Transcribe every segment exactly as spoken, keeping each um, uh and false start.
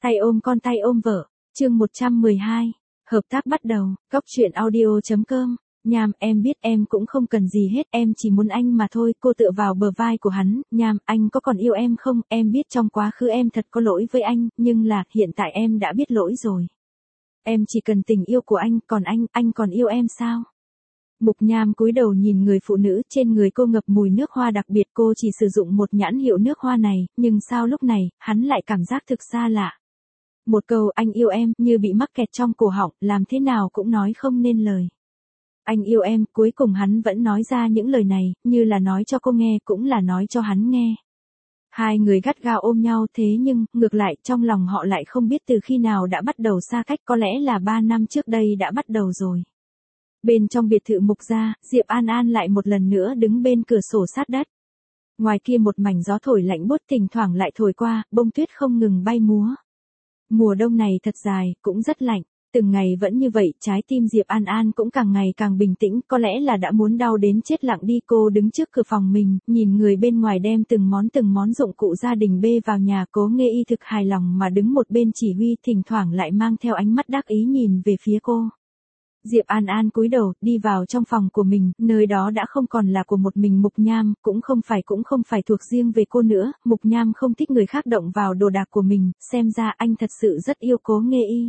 Tay ôm con tay ôm vợ, chương một trăm mười hai, hợp tác bắt đầu, góc truyện audio.com, Nham em biết em cũng không cần gì hết, em chỉ muốn anh mà thôi, cô tựa vào bờ vai của hắn, Nham anh có còn yêu em không, em biết trong quá khứ em thật có lỗi với anh, nhưng là hiện tại em đã biết lỗi rồi. Em chỉ cần tình yêu của anh, còn anh, anh còn yêu em sao? Mục Nham cúi đầu nhìn người phụ nữ, trên người cô ngập mùi nước hoa đặc biệt, cô chỉ sử dụng một nhãn hiệu nước hoa này, nhưng sao lúc này, hắn lại cảm giác thực xa lạ. Một câu anh yêu em như bị mắc kẹt trong cổ họng, làm thế nào cũng nói không nên lời. Anh yêu em, cuối cùng hắn vẫn nói ra những lời này, như là nói cho cô nghe cũng là nói cho hắn nghe. Hai người gắt gao ôm nhau, thế nhưng, ngược lại, trong lòng họ lại không biết từ khi nào đã bắt đầu xa cách, có lẽ là ba năm trước đây đã bắt đầu rồi. Bên trong biệt thự Mục gia, Diệp An An lại một lần nữa đứng bên cửa sổ sát đất. Ngoài kia một mảnh gió thổi lạnh buốt thỉnh thoảng lại thổi qua, bông tuyết không ngừng bay múa. Mùa đông này thật dài, cũng rất lạnh. Từng ngày vẫn như vậy, trái tim Diệp An An cũng càng ngày càng bình tĩnh, có lẽ là đã muốn đau đến chết lặng đi. Cô đứng trước cửa phòng mình, nhìn người bên ngoài đem từng món từng món dụng cụ gia đình bê vào nhà. Cố Nghê Y thực hài lòng mà đứng một bên chỉ huy, thỉnh thoảng lại mang theo ánh mắt đắc ý nhìn về phía cô. Diệp An An cúi đầu, đi vào trong phòng của mình, nơi đó đã không còn là của một mình Mục Nham, cũng không phải cũng không phải thuộc riêng về cô nữa, Mục Nham không thích người khác động vào đồ đạc của mình, xem ra anh thật sự rất yêu Cố Nghê Y.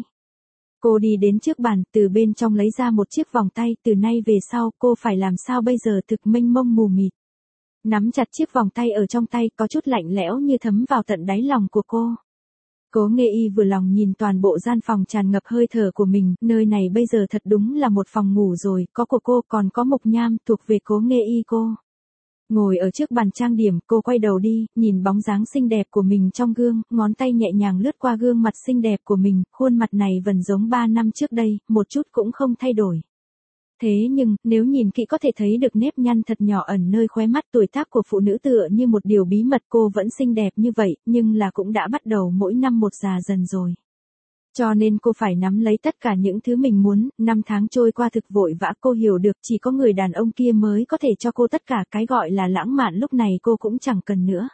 Cô đi đến trước bàn, từ bên trong lấy ra một chiếc vòng tay, từ nay về sau, cô phải làm sao bây giờ, thực mênh mông mù mịt. Nắm chặt chiếc vòng tay ở trong tay, có chút lạnh lẽo như thấm vào tận đáy lòng của cô. Cố Nghê Y vừa lòng nhìn toàn bộ gian phòng tràn ngập hơi thở của mình, nơi này bây giờ thật đúng là một phòng ngủ rồi, có của cô còn có Mục Nham, thuộc về Cố Nghê Y cô. Ngồi ở trước bàn trang điểm, cô quay đầu đi, nhìn bóng dáng xinh đẹp của mình trong gương, ngón tay nhẹ nhàng lướt qua gương mặt xinh đẹp của mình, khuôn mặt này vẫn giống ba năm trước đây, một chút cũng không thay đổi. Thế nhưng, nếu nhìn kỹ có thể thấy được nếp nhăn thật nhỏ ẩn nơi khóe mắt, tuổi tác của phụ nữ tựa như một điều bí mật. Cô vẫn xinh đẹp như vậy, nhưng là cũng đã bắt đầu mỗi năm một già dần rồi. Cho nên cô phải nắm lấy tất cả những thứ mình muốn, năm tháng trôi qua thực vội vã, cô hiểu được chỉ có người đàn ông kia mới có thể cho cô tất cả, cái gọi là lãng mạn lúc này cô cũng chẳng cần nữa.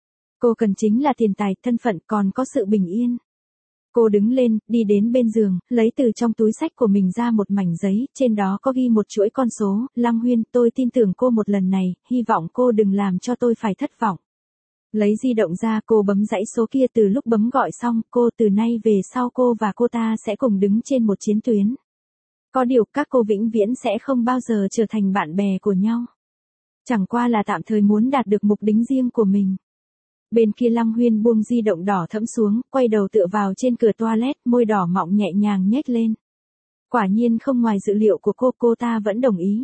Cô cần chính là tiền tài, thân phận, còn có sự bình yên. Cô đứng lên, đi đến bên giường, lấy từ trong túi xách của mình ra một mảnh giấy, trên đó có ghi một chuỗi con số. Lăng Huyên, tôi tin tưởng cô một lần này, hy vọng cô đừng làm cho tôi phải thất vọng. Lấy di động ra, cô bấm dãy số kia, từ lúc bấm gọi xong, cô từ nay về sau cô và cô ta sẽ cùng đứng trên một chiến tuyến. Có điều, các cô vĩnh viễn sẽ không bao giờ trở thành bạn bè của nhau. Chẳng qua là tạm thời muốn đạt được mục đích riêng của mình. Bên kia Lăng Huyên buông di động đỏ thẫm xuống, quay đầu tựa vào trên cửa toilet, môi đỏ mọng nhẹ nhàng nhếch lên. Quả nhiên không ngoài dự liệu của cô, cô ta vẫn đồng ý.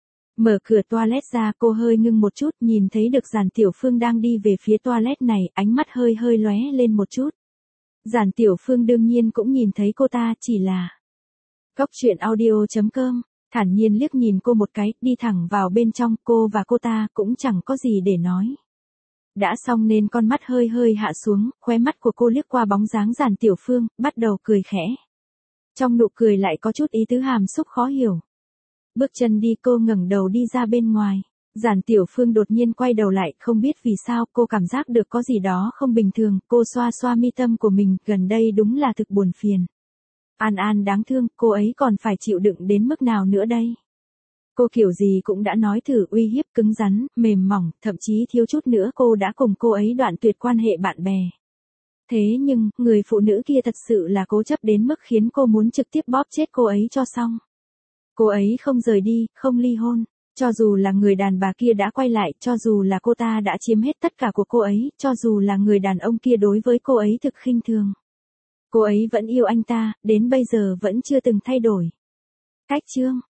Mở cửa toilet ra, cô hơi ngưng một chút, nhìn thấy được Giản Tiểu Phương đang đi về phía toilet này, ánh mắt hơi hơi lóe lên một chút. Giản Tiểu Phương đương nhiên cũng nhìn thấy cô ta, chỉ là góc truyện audio.com, thản nhiên liếc nhìn cô một cái, đi thẳng vào bên trong. Cô và cô ta cũng chẳng có gì để nói. Đã xong nên con mắt hơi hơi hạ xuống, khóe mắt của cô liếc qua bóng dáng Giản Tiểu Phương, bắt đầu cười khẽ. Trong nụ cười lại có chút ý tứ hàm xúc khó hiểu. Bước chân đi, cô ngẩng đầu đi ra bên ngoài. Giản Tiểu Phương đột nhiên quay đầu lại, không biết vì sao, cô cảm giác được có gì đó không bình thường, cô xoa xoa mi tâm của mình, gần đây đúng là thực buồn phiền. An An đáng thương, cô ấy còn phải chịu đựng đến mức nào nữa đây? Cô kiểu gì cũng đã nói thử, uy hiếp, cứng rắn, mềm mỏng, thậm chí thiếu chút nữa cô đã cùng cô ấy đoạn tuyệt quan hệ bạn bè. Thế nhưng, người phụ nữ kia thật sự là cố chấp đến mức khiến cô muốn trực tiếp bóp chết cô ấy cho xong. Cô ấy không rời đi, không ly hôn. Cho dù là người đàn bà kia đã quay lại, cho dù là cô ta đã chiếm hết tất cả của cô ấy, cho dù là người đàn ông kia đối với cô ấy thực khinh thường. Cô ấy vẫn yêu anh ta, đến bây giờ vẫn chưa từng thay đổi. Cách chương.